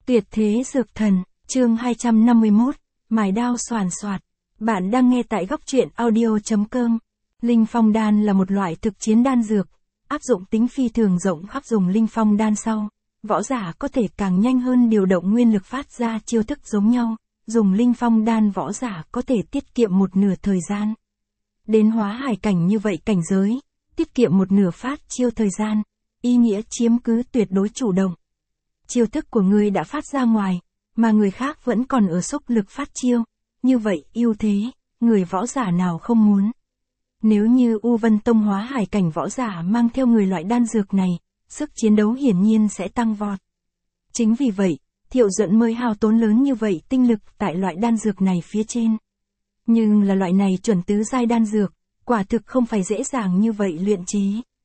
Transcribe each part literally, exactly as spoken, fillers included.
Tuyệt thế dược thần, chương hai trăm năm mươi mốt, mài đao xoàn xoạt. Bạn đang nghe tại góc truyện audio.com. Linh phong đan là một loại thực chiến đan dược, áp dụng tính phi thường rộng khắp. Dùng linh phong đan sau, võ giả có thể càng nhanh hơn điều động nguyên lực phát ra chiêu thức giống nhau. Dùng linh phong đan võ giả có thể tiết kiệm một nửa thời gian. Đến hóa hải cảnh như vậy cảnh giới, tiết kiệm một nửa phát chiêu thời gian, ý nghĩa chiếm cứ tuyệt đối chủ động. Chiêu thức của người đã phát ra ngoài, mà người khác vẫn còn ở xúc lực phát chiêu. Như vậy ưu thế, người võ giả nào không muốn. Nếu như U Vân Tông hóa hải cảnh võ giả mang theo người loại đan dược này, sức chiến đấu hiển nhiên sẽ tăng vọt. Chính vì vậy, Thiệu Duẫn mới hao tốn lớn như vậy tinh lực tại loại đan dược này phía trên. Nhưng là loại này chuẩn tứ giai đan dược, quả thực không phải dễ dàng như vậy luyện chế.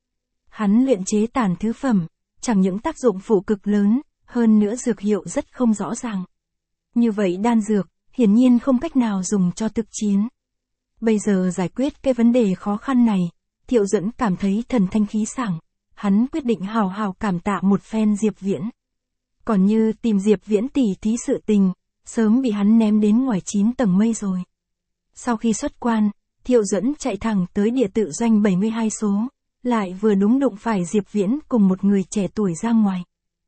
Hắn luyện chế tàn thứ phẩm, chẳng những tác dụng phụ cực lớn, hơn nữa dược hiệu rất không rõ ràng. Như vậy đan dược, hiển nhiên không cách nào dùng cho thực chiến. Bây giờ giải quyết cái vấn đề khó khăn này, Thiệu Duẫn cảm thấy thần thanh khí sảng. Hắn quyết định hào hào cảm tạ một phen Diệp Viễn. Còn như tìm Diệp Viễn tỉ thí sự tình, sớm bị hắn ném đến ngoài chín tầng mây rồi. Sau khi xuất quan, Thiệu Duẫn chạy thẳng tới địa tự doanh bảy mươi hai số, lại vừa đúng đụng phải Diệp Viễn cùng một người trẻ tuổi ra ngoài.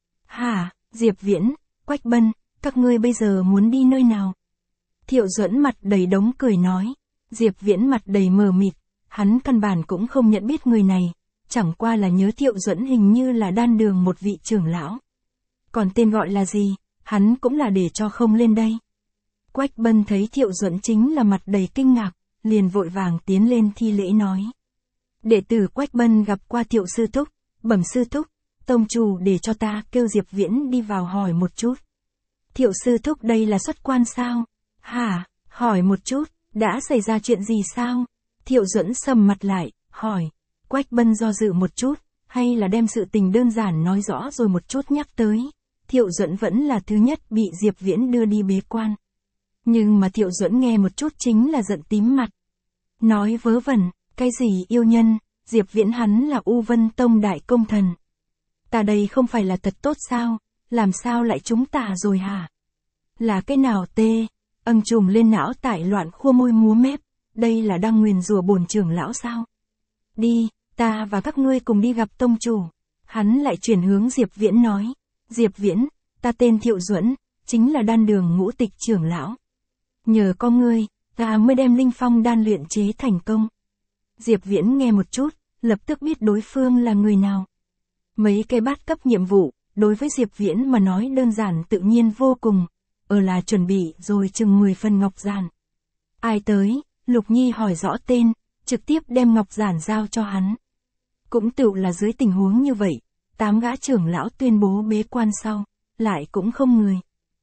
Hả, Diệp Viễn, Quách Bân, các ngươi bây giờ muốn đi nơi nào? Thiệu Duẫn mặt đầy đống cười nói. Diệp Viễn mặt đầy mờ mịt, hắn căn bản cũng không nhận biết người này, chẳng qua là nhớ Thiệu Duẫn hình như là đan đường một vị trưởng lão. Còn tên gọi là gì, hắn cũng là để cho không lên đây. Quách Bân thấy Thiệu Duẫn chính là mặt đầy kinh ngạc, liền vội vàng tiến lên thi lễ nói. Đệ tử Quách Bân gặp qua Thiệu sư thúc, bẩm sư thúc, tông chủ để cho ta kêu Diệp Viễn đi vào hỏi một chút. Thiệu sư thúc đây là xuất quan sao? Hả, hỏi một chút, đã xảy ra chuyện gì sao? Thiệu Duẫn sầm mặt lại, hỏi. Quách Bân do dự một chút, hay là đem sự tình đơn giản nói rõ rồi một chút nhắc tới. Thiệu Duẫn vẫn là thứ nhất bị Diệp Viễn đưa đi bế quan. Nhưng mà Thiệu Duẫn nghe một chút chính là giận tím mặt. Nói vớ vẩn, cái gì yêu nhân, Diệp Viễn hắn là U Vân Tông đại công thần. Ta đây không phải là thật tốt sao, làm sao lại trúng tà rồi hả? Là cái nào tê, âng trùm lên não tại loạn khua môi múa mép, đây là đang nguyền rủa bổn trưởng lão sao? Đi, ta và các ngươi cùng đi gặp tông chủ. Hắn lại chuyển hướng Diệp Viễn nói. Diệp Viễn, ta tên Thiệu Duẫn, chính là đan đường ngũ tịch trưởng lão. Nhờ có ngươi, ta mới đem linh phong đan luyện chế thành công. Diệp Viễn nghe một chút, lập tức biết đối phương là người nào. Mấy cái bát cấp nhiệm vụ, đối với Diệp Viễn mà nói đơn giản tự nhiên vô cùng. Ở là chuẩn bị rồi chừng mười phần ngọc giản. Ai tới, Lục Nhi hỏi rõ tên, trực tiếp đem ngọc giản giao cho hắn. Cũng tựu là dưới tình huống như vậy, tám gã trưởng lão tuyên bố bế quan sau, lại cũng không người.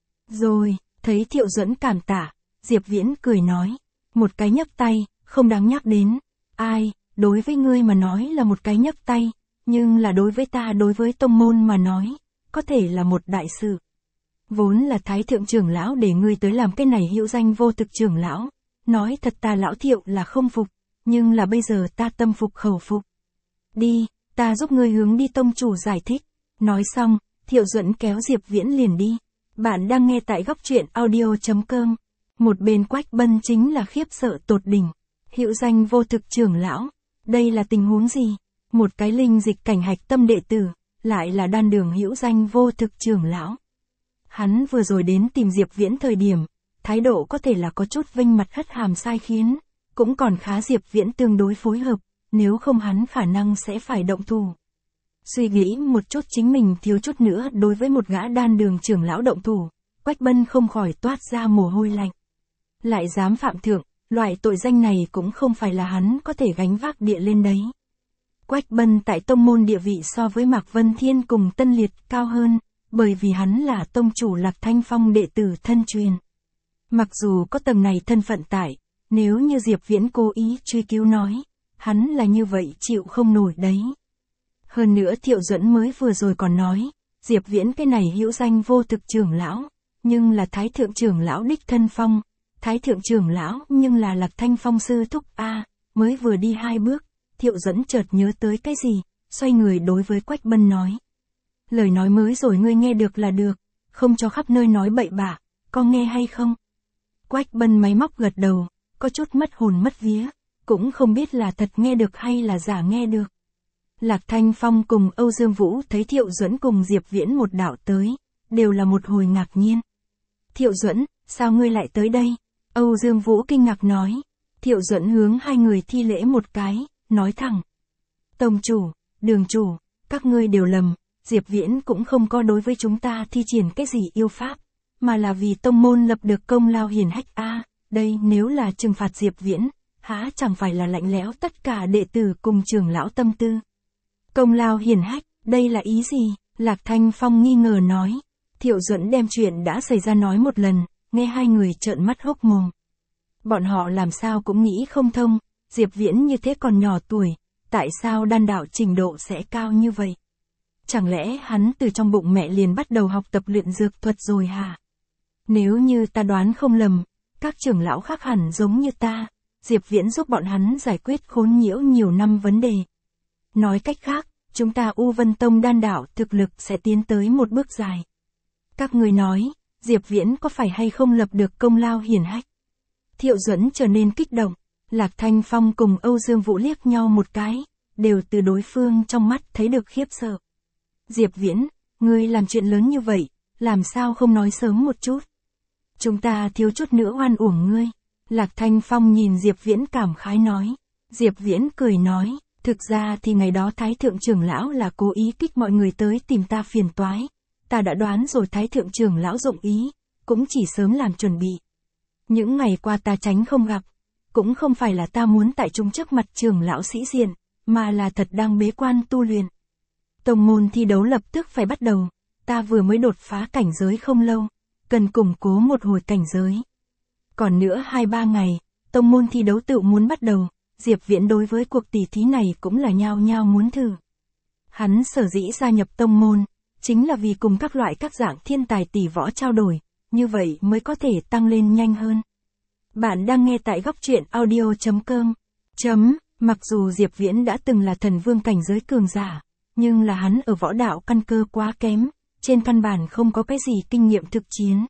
Rồi, thấy Thiệu Duẫn cảm tạ, Diệp Viễn cười nói, một cái nhấc tay, không đáng nhắc đến. Ai, đối với ngươi mà nói là một cái nhấc tay, nhưng là đối với ta đối với tông môn mà nói, có thể là một đại sự. Vốn là Thái thượng trưởng lão để ngươi tới làm cái này hữu danh vô thực trưởng lão, nói thật ta lão Thiệu là không phục, nhưng là bây giờ ta tâm phục khẩu phục. Đi, ta giúp ngươi hướng đi tông chủ giải thích. Nói xong, Thiệu Duẫn kéo Diệp Viễn liền đi. Bạn đang nghe tại góc truyện audio.com. Một bên Quách Bân chính là khiếp sợ tột đỉnh. Hữu danh vô thực trưởng lão, đây là tình huống gì? Một cái linh dịch cảnh hạch tâm đệ tử, lại là đan đường hữu danh vô thực trưởng lão. Hắn vừa rồi đến tìm Diệp Viễn thời điểm, thái độ có thể là có chút vênh mặt hất hàm sai khiến, cũng còn khá Diệp Viễn tương đối phối hợp, nếu không hắn khả năng sẽ phải động thủ. Suy nghĩ một chút chính mình thiếu chút nữa đối với một gã đan đường trưởng lão động thủ, Quách Bân không khỏi toát ra mồ hôi lạnh. Lại dám phạm thượng, loại tội danh này cũng không phải là hắn có thể gánh vác địa lên đấy. Quách Bân tại tông môn địa vị so với Mạc Vân Thiên cùng Tân Liệt cao hơn, bởi vì hắn là tông chủ Lạc Thanh Phong đệ tử thân truyền. Mặc dù có tầng này thân phận tại, nếu như Diệp Viễn cố ý truy cứu nói, hắn là như vậy chịu không nổi đấy. Hơn nữa Thiệu Duẫn mới vừa rồi còn nói, Diệp Viễn cái này hữu danh vô thực trưởng lão, nhưng là Thái thượng trưởng lão đích thân phong, Thái thượng trưởng lão nhưng là Lạc Thanh Phong sư thúc a. Mới vừa đi hai bước, Thiệu Duẫn chợt nhớ tới cái gì, xoay người đối với Quách Bân nói. Lời nói mới rồi ngươi nghe được là được, không cho khắp nơi nói bậy bạ, có nghe hay không? Quách Bân máy móc gật đầu, có chút mất hồn mất vía, cũng không biết là thật nghe được hay là giả nghe được. Lạc Thanh Phong cùng Âu Dương Vũ thấy Thiệu Duẫn cùng Diệp Viễn một đạo tới, đều là một hồi ngạc nhiên. Thiệu Duẫn, sao ngươi lại tới đây? Âu Dương Vũ kinh ngạc nói. Thiệu Duẫn hướng hai người thi lễ một cái, nói thẳng. Tông chủ, đường chủ, các ngươi đều lầm, Diệp Viễn cũng không có đối với chúng ta thi triển cái gì yêu pháp, mà là vì tông môn lập được công lao hiển hách a. À, đây nếu là trừng phạt Diệp Viễn, há chẳng phải là lạnh lẽo tất cả đệ tử cùng trưởng lão tâm tư. Công lao hiển hách, đây là ý gì? Lạc Thanh Phong nghi ngờ nói. Thiệu Duẫn đem chuyện đã xảy ra nói một lần, nghe hai người trợn mắt hốc mồm. Bọn họ làm sao cũng nghĩ không thông, Diệp Viễn như thế còn nhỏ tuổi, tại sao đan đạo trình độ sẽ cao như vậy? Chẳng lẽ hắn từ trong bụng mẹ liền bắt đầu học tập luyện dược thuật rồi hả? Nếu như ta đoán không lầm, các trưởng lão khác hẳn giống như ta, Diệp Viễn giúp bọn hắn giải quyết khốn nhiễu nhiều năm vấn đề. Nói cách khác, chúng ta U Vân Tông đan đạo thực lực sẽ tiến tới một bước dài. Các người nói, Diệp Viễn có phải hay không lập được công lao hiển hách? Thiệu Duẫn trở nên kích động, Lạc Thanh Phong cùng Âu Dương Vũ liếc nhau một cái, đều từ đối phương trong mắt thấy được khiếp sợ. Diệp Viễn, ngươi làm chuyện lớn như vậy, làm sao không nói sớm một chút? Chúng ta thiếu chút nữa oan uổng ngươi. Lạc Thanh Phong nhìn Diệp Viễn cảm khái nói. Diệp Viễn cười nói, thực ra thì ngày đó Thái Thượng trưởng lão là cố ý kích mọi người tới tìm ta phiền toái. Ta đã đoán rồi Thái Thượng trưởng lão dụng ý, cũng chỉ sớm làm chuẩn bị. Những ngày qua ta tránh không gặp, cũng không phải là ta muốn tại chúng trước mặt trưởng lão sĩ diện, mà là thật đang bế quan tu luyện. Tông môn thi đấu lập tức phải bắt đầu, ta vừa mới đột phá cảnh giới không lâu, cần củng cố một hồi cảnh giới. Còn nữa hai ba ngày, tông môn thi đấu tự muốn bắt đầu, Diệp Viễn đối với cuộc tỷ thí này cũng là nhao nhao muốn thử. Hắn sở dĩ gia nhập tông môn, chính là vì cùng các loại các dạng thiên tài tỷ võ trao đổi, như vậy mới có thể tăng lên nhanh hơn. Bạn đang nghe tại góc truyện audio chấm com. Chấm, mặc dù Diệp Viễn đã từng là thần vương cảnh giới cường giả, nhưng là hắn ở võ đạo căn cơ quá kém, trên căn bản không có cái gì kinh nghiệm thực chiến.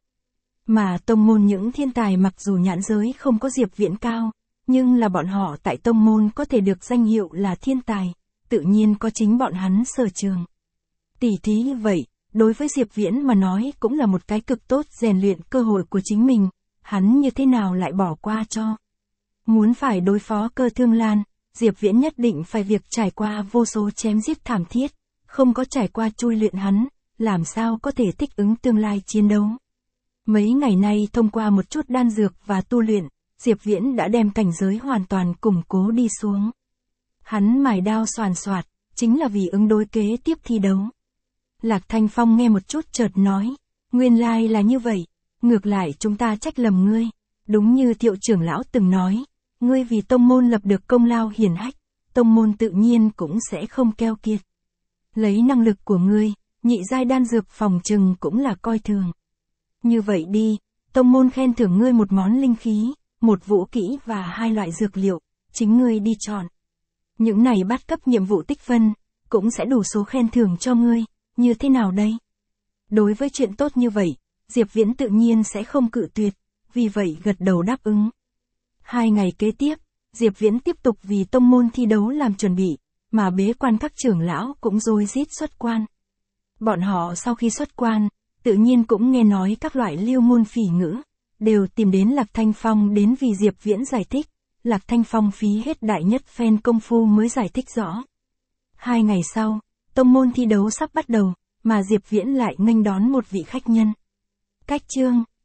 Mà tông môn những thiên tài mặc dù nhãn giới không có Diệp Viễn cao, nhưng là bọn họ tại tông môn có thể được danh hiệu là thiên tài, tự nhiên có chính bọn hắn sở trường. Tỷ thí như vậy, đối với Diệp Viễn mà nói cũng là một cái cực tốt rèn luyện cơ hội của chính mình, hắn như thế nào lại bỏ qua cho. Muốn phải đối phó Cơ Thương Lan, Diệp Viễn nhất định phải việc trải qua vô số chém giết thảm thiết, không có trải qua chui luyện hắn, làm sao có thể thích ứng tương lai chiến đấu. Mấy ngày nay thông qua một chút đan dược và tu luyện, Diệp Viễn đã đem cảnh giới hoàn toàn củng cố đi xuống. Hắn mài đao xoàn xoạt, chính là vì ứng đối kế tiếp thi đấu. Lạc Thanh Phong nghe một chút chợt nói, nguyên lai là như vậy, ngược lại chúng ta trách lầm ngươi, đúng như Thiệu trưởng lão từng nói, ngươi vì tông môn lập được công lao hiển hách, tông môn tự nhiên cũng sẽ không keo kiệt. Lấy năng lực của ngươi, nhị giai đan dược phòng trừng cũng là coi thường. Như vậy đi, tông môn khen thưởng ngươi một món linh khí, một vũ kỹ và hai loại dược liệu, chính ngươi đi chọn. Những này bắt cấp nhiệm vụ tích phân, cũng sẽ đủ số khen thưởng cho ngươi, như thế nào đây? Đối với chuyện tốt như vậy, Diệp Viễn tự nhiên sẽ không cự tuyệt, vì vậy gật đầu đáp ứng. Hai ngày kế tiếp, Diệp Viễn tiếp tục vì tông môn thi đấu làm chuẩn bị, mà bế quan các trưởng lão cũng rối rít xuất quan. Bọn họ sau khi xuất quan, tự nhiên cũng nghe nói các loại lưu môn phỉ ngữ, đều tìm đến Lạc Thanh Phong đến vì Diệp Viễn giải thích. Lạc Thanh Phong phí hết đại nhất phen công phu mới giải thích rõ. Hai ngày sau, tông môn thi đấu sắp bắt đầu, mà Diệp Viễn lại nghênh đón một vị khách nhân. Cách chương